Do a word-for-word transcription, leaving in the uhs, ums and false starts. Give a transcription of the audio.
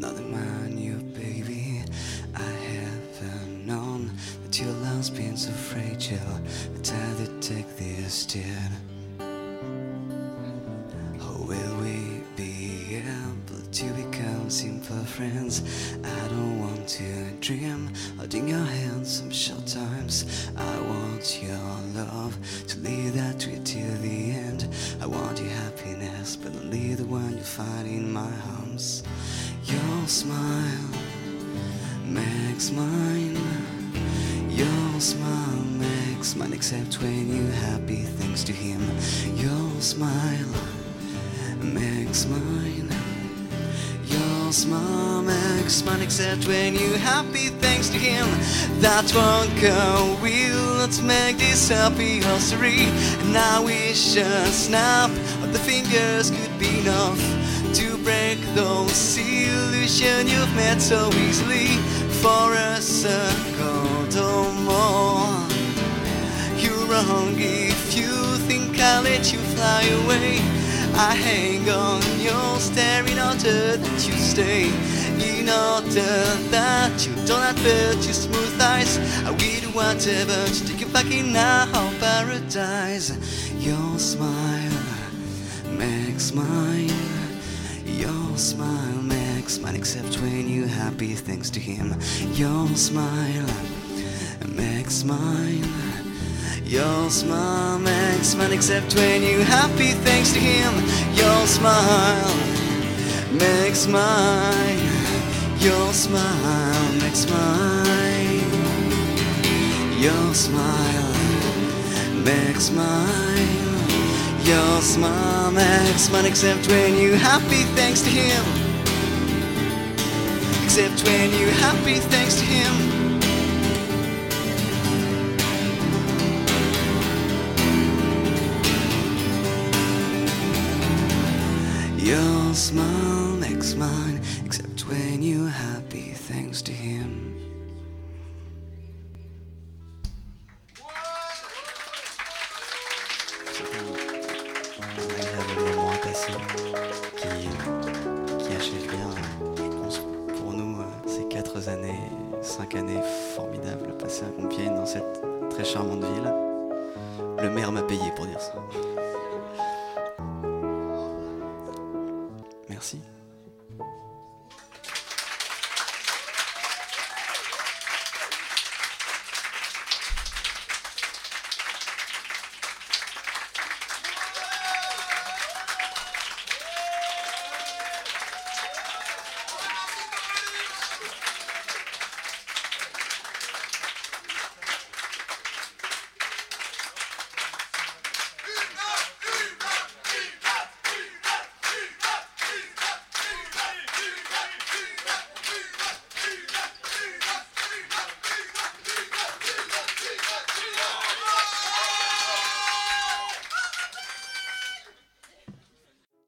not the man you, baby. I haven't known that your love's been so fragile, but I did take this step. How will we be able to become simple friends? I don't want to dream holding your hand some short times. I want your love to lead that way till the end. I want your happiness, but only the one you find in my arms. Your smile makes mine. Your smile makes mine, except when you're happy thanks to him. Your smile makes mine. Your smile makes mine, except when you're happy thanks to him. That one girl will not make this happy history. And I wish a snap of the fingers could be enough to break those illusions you've made so easily. For a second or more, you're wrong if you think I'll let you fly away. I hang on your stare in order that you stay, in order that you don't advert your smooth eyes. I will do whatever to take you back in our paradise. Your smile makes mine. Your smile makes mine, except when you're happy thanks to him. Your smile makes mine. Your smile makes mine, except when you're happy thanks to him. Your smile makes mine. Your smile makes mine. Your smile makes mine. Your smile makes mine, except when you're happy thanks to him. Except when you're happy thanks to him. Your smile makes mine, except when you're happy thanks to him. Qui, qui achève bien, je pense, pour nous, ces quatre années, cinq années formidables passées à Compiègne, dans cette très charmante ville. Le maire m'a payé pour dire ça. Merci.